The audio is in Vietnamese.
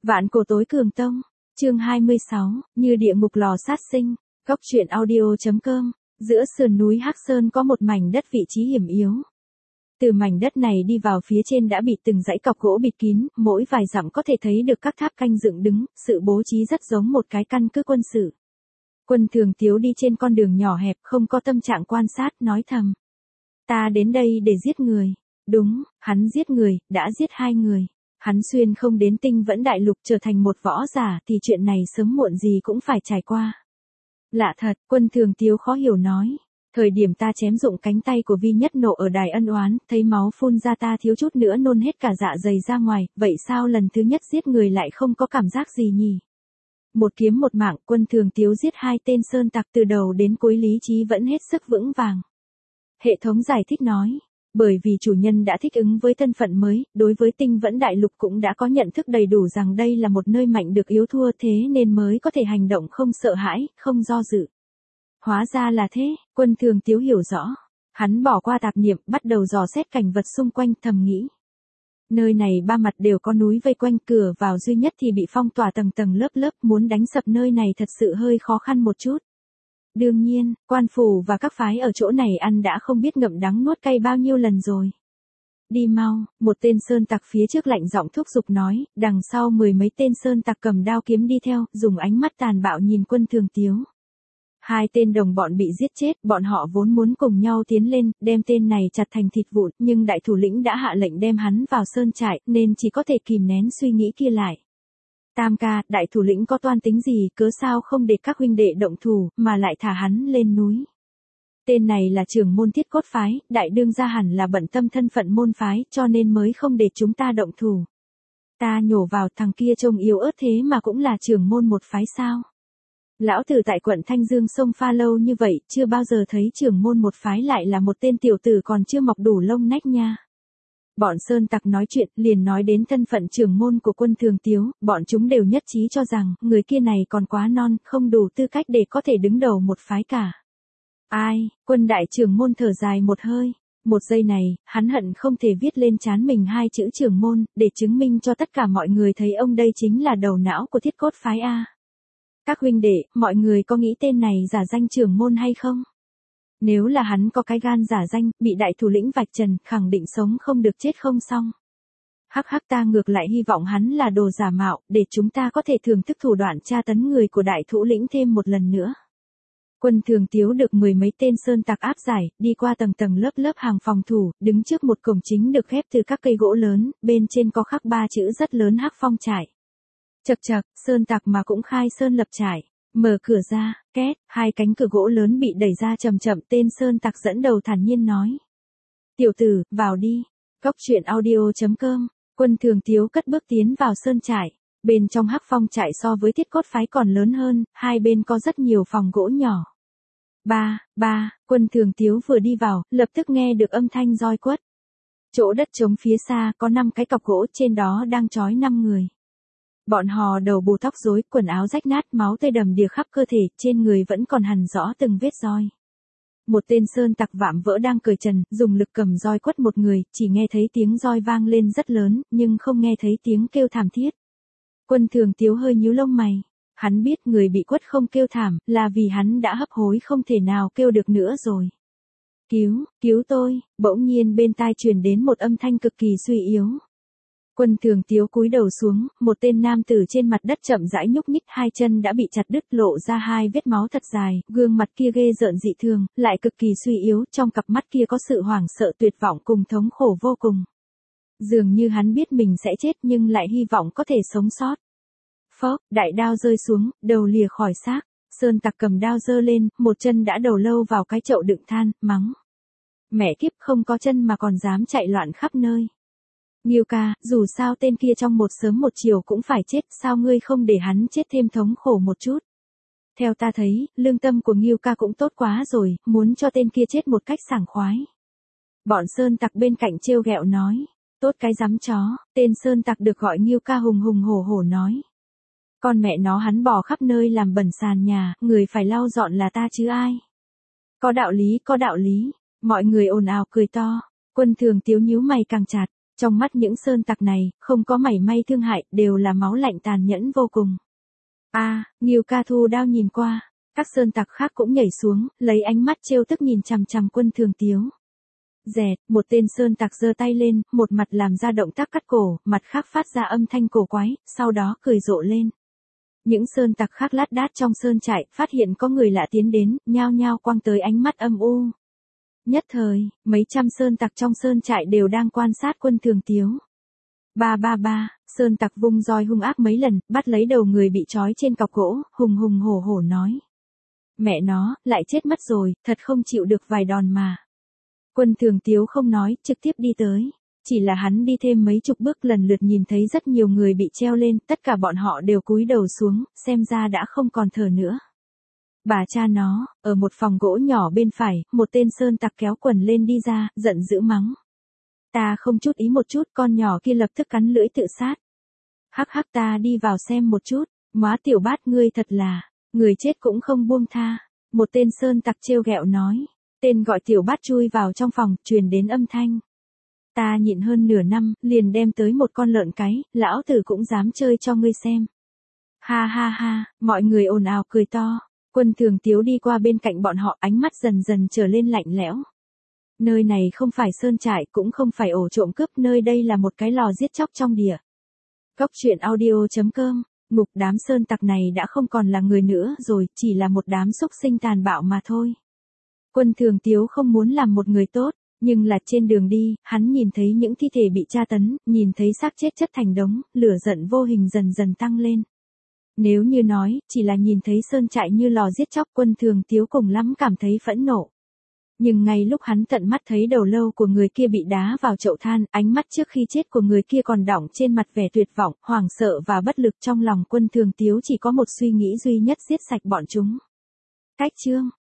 Vạn cổ tối cường tông, chương 26, như địa ngục lò sát sinh, góc truyện audio.com, giữa sườn núi Hắc Sơn có một mảnh đất vị trí hiểm yếu. Từ mảnh đất này đi vào phía trên đã bị từng dãy cọc gỗ bịt kín, mỗi vài dặm có thể thấy được các tháp canh dựng đứng, sự bố trí rất giống một cái căn cứ quân sự. Quân Thường Tiếu đi trên con đường nhỏ hẹp không có tâm trạng quan sát, nói thầm. Ta đến đây để giết người. Đúng, hắn giết người, đã giết 2 người. Hắn xuyên không đến Tinh Vẫn Đại Lục trở thành một võ giả thì chuyện này sớm muộn gì cũng phải trải qua. Lạ thật, Quân Thường Tiếu khó hiểu nói. Thời điểm ta chém dụng cánh tay của Vi Nhất Nộ ở đài ân oán, thấy máu phun ra ta thiếu chút nữa nôn hết cả dạ dày ra ngoài, vậy sao lần thứ nhất giết người lại không có cảm giác gì nhỉ? Một kiếm một mạng, Quân Thường Tiếu giết 2 tên sơn tặc từ đầu đến cuối lý trí vẫn hết sức vững vàng. Hệ thống giải thích nói. Bởi vì chủ nhân đã thích ứng với thân phận mới, đối với Tinh Vẫn Đại Lục cũng đã có nhận thức đầy đủ rằng đây là một nơi mạnh được yếu thua, thế nên mới có thể hành động không sợ hãi, không do dự. Hóa ra là thế, Quân Thường Tiếu hiểu rõ. Hắn bỏ qua tạp niệm, bắt đầu dò xét cảnh vật xung quanh, thầm nghĩ. Nơi này 3 mặt đều có núi vây quanh, cửa vào duy nhất thì bị phong tỏa tầng tầng lớp lớp, muốn đánh sập nơi này thật sự hơi khó khăn một chút. Đương nhiên, quan phủ và các phái ở chỗ này ăn đã không biết ngậm đắng nuốt cay bao nhiêu lần rồi. Đi mau, một tên sơn tặc phía trước lạnh giọng thúc giục nói, đằng sau 10 mấy tên sơn tặc cầm đao kiếm đi theo, dùng ánh mắt tàn bạo nhìn Quân Thường Tiếu. 2 tên đồng bọn bị giết chết, bọn họ vốn muốn cùng nhau tiến lên, đem tên này chặt thành thịt vụn, nhưng đại thủ lĩnh đã hạ lệnh đem hắn vào sơn trại, nên chỉ có thể kìm nén suy nghĩ kia lại. Tam ca, đại thủ lĩnh có toan tính gì, cớ sao không để các huynh đệ động thủ, mà lại thả hắn lên núi. Tên này là trưởng môn Thiết Cốt phái, đại đương gia hẳn là bận tâm thân phận môn phái, cho nên mới không để chúng ta động thủ. Ta nhổ vào, thằng kia trông yếu ớt thế mà cũng là trưởng môn một phái sao. Lão tử tại quận Thanh Dương sông pha lâu như vậy, chưa bao giờ thấy trưởng môn một phái lại là một tên tiểu tử còn chưa mọc đủ lông nách nha. Bọn sơn tặc nói chuyện, liền nói đến thân phận trưởng môn của Quân Thường Tiếu, bọn chúng đều nhất trí cho rằng, người kia này còn quá non, không đủ tư cách để có thể đứng đầu một phái cả. Ai, Quân đại trưởng môn thở dài một hơi. Một giây này, hắn hận không thể viết lên trán mình 2 chữ trưởng môn, để chứng minh cho tất cả mọi người thấy ông đây chính là đầu não của Thiết Cốt phái A. Các huynh đệ, mọi người có nghĩ tên này giả danh trưởng môn hay không? Nếu là hắn có cái gan giả danh, bị đại thủ lĩnh vạch trần, khẳng định sống không được chết không xong. Hắc hắc, ta ngược lại hy vọng hắn là đồ giả mạo, để chúng ta có thể thưởng thức thủ đoạn tra tấn người của đại thủ lĩnh thêm một lần nữa. Quân Thường Tiếu được 10 mấy tên sơn tặc áp giải, đi qua tầng tầng lớp lớp hàng phòng thủ, đứng trước một cổng chính được ghép từ các cây gỗ lớn, bên trên có khắc 3 chữ rất lớn Hắc Phong trại. Chậc chậc, sơn tặc mà cũng khai sơn lập trại. Mở cửa ra, két, 2 cánh cửa gỗ lớn bị đẩy ra chậm chậm, tên sơn tặc dẫn đầu thản nhiên nói. Tiểu tử, vào đi. Góc truyện audio.com, Quân Thường Tiếu cất bước tiến vào sơn trại. Bên trong Hắc Phong trại so với Thiết Cốt phái còn lớn hơn, 2 bên có rất nhiều phòng gỗ nhỏ. Ba, Quân Thường Tiếu vừa đi vào, lập tức nghe được âm thanh roi quất. Chỗ đất trống phía xa có 5 cái cọc gỗ, trên đó đang trói 5 người. Bọn họ đầu bù tóc rối, quần áo rách nát, máu tươi đầm đìa khắp cơ thể, trên người vẫn còn hằn rõ từng vết roi. Một tên sơn tặc vạm vỡ đang cởi trần, dùng lực cầm roi quất một người, chỉ nghe thấy tiếng roi vang lên rất lớn, nhưng không nghe thấy tiếng kêu thảm thiết. Quân Thường Tiếu hơi nhíu lông mày. Hắn biết người bị quất không kêu thảm, là vì hắn đã hấp hối không thể nào kêu được nữa rồi. Cứu tôi, bỗng nhiên bên tai truyền đến một âm thanh cực kỳ suy yếu. Quân Thường Tiếu cúi đầu xuống, một tên nam tử trên mặt đất chậm rãi nhúc nhích, 2 chân đã bị chặt đứt, lộ ra 2 vết máu thật dài, gương mặt kia ghê rợn dị thường, lại cực kỳ suy yếu, trong cặp mắt kia có sự hoảng sợ tuyệt vọng cùng thống khổ vô cùng. Dường như hắn biết mình sẽ chết nhưng lại hy vọng có thể sống sót. Phốc, đại đao rơi xuống, đầu lìa khỏi xác, sơn tặc cầm đao giơ lên, một chân đã đầu lâu vào cái chậu đựng than, mắng. Mẹ kiếp, không có chân mà còn dám chạy loạn khắp nơi. Nghiêu ca, dù sao tên kia trong một sớm một chiều cũng phải chết, sao ngươi không để hắn chết thêm thống khổ một chút? Theo ta thấy, lương tâm của Nghiêu ca cũng tốt quá rồi, muốn cho tên kia chết một cách sảng khoái. Bọn sơn tặc bên cạnh trêu ghẹo nói, tốt cái dám chó, tên sơn tặc được gọi Nghiêu ca hùng hùng hổ hổ nói. Con mẹ nó, hắn bỏ khắp nơi làm bẩn sàn nhà, người phải lau dọn là ta chứ ai. Có đạo lý, mọi người ồn ào cười to. Quân Thường Tiếu nhíu mày càng chặt. Trong mắt những sơn tặc này, không có mảy may thương hại, đều là máu lạnh tàn nhẫn vô cùng. Ngưu Ca thu đao nhìn qua, các sơn tặc khác cũng nhảy xuống, lấy ánh mắt trêu tức nhìn chằm chằm Quân Thường Tiếu. Dẹt, một tên sơn tặc giơ tay lên, một mặt làm ra động tác cắt cổ, mặt khác phát ra âm thanh cổ quái, sau đó cười rộ lên. Những sơn tặc khác lát đát trong sơn trại, phát hiện có người lạ tiến đến, nhao nhao quăng tới ánh mắt âm u. Nhất thời, mấy trăm sơn tặc trong sơn trại đều đang quan sát Quân Thường Tiếu. Ba, sơn tặc vung roi hung ác mấy lần, bắt lấy đầu người bị trói trên cọc gỗ, hùng hùng hổ hổ nói. Mẹ nó, lại chết mất rồi, thật không chịu được vài đòn mà. Quân Thường Tiếu không nói, trực tiếp đi tới. Chỉ là hắn đi thêm mấy chục bước lần lượt nhìn thấy rất nhiều người bị treo lên, tất cả bọn họ đều cúi đầu xuống, xem ra đã không còn thở nữa. Bà cha nó, ở một phòng gỗ nhỏ bên phải, một tên sơn tặc kéo quần lên đi ra, giận dữ mắng. Ta không chút ý một chút, con nhỏ kia lập tức cắn lưỡi tự sát. Hắc hắc, ta đi vào xem một chút, móa tiểu bát ngươi thật là, người chết cũng không buông tha. Một tên sơn tặc trêu ghẹo nói, tên gọi tiểu bát chui vào trong phòng, truyền đến âm thanh. Ta nhịn hơn nửa năm, liền đem tới một con lợn cái, lão tử cũng dám chơi cho ngươi xem. Ha, mọi người ồn ào cười to. Quân Thường Tiếu đi qua bên cạnh bọn họ, ánh mắt dần dần trở lên lạnh lẽo. Nơi này không phải sơn trại, cũng không phải ổ trộm cướp, nơi đây là một cái lò giết chóc trong địa. Góc truyện audio.com, ngục đám sơn tặc này đã không còn là người nữa rồi, chỉ là một đám xúc sinh tàn bạo mà thôi. Quân Thường Tiếu không muốn làm một người tốt, nhưng là trên đường đi, hắn nhìn thấy những thi thể bị tra tấn, nhìn thấy xác chết chất thành đống, lửa giận vô hình dần dần tăng lên. Nếu như nói, chỉ là nhìn thấy sơn trại như lò giết chóc, Quân Thường Tiếu cùng lắm cảm thấy phẫn nộ. Nhưng ngay lúc hắn tận mắt thấy đầu lâu của người kia bị đá vào chậu than, ánh mắt trước khi chết của người kia còn đọng trên mặt vẻ tuyệt vọng, hoảng sợ và bất lực, trong lòng Quân Thường Tiếu chỉ có một suy nghĩ duy nhất: giết sạch bọn chúng. Cách chương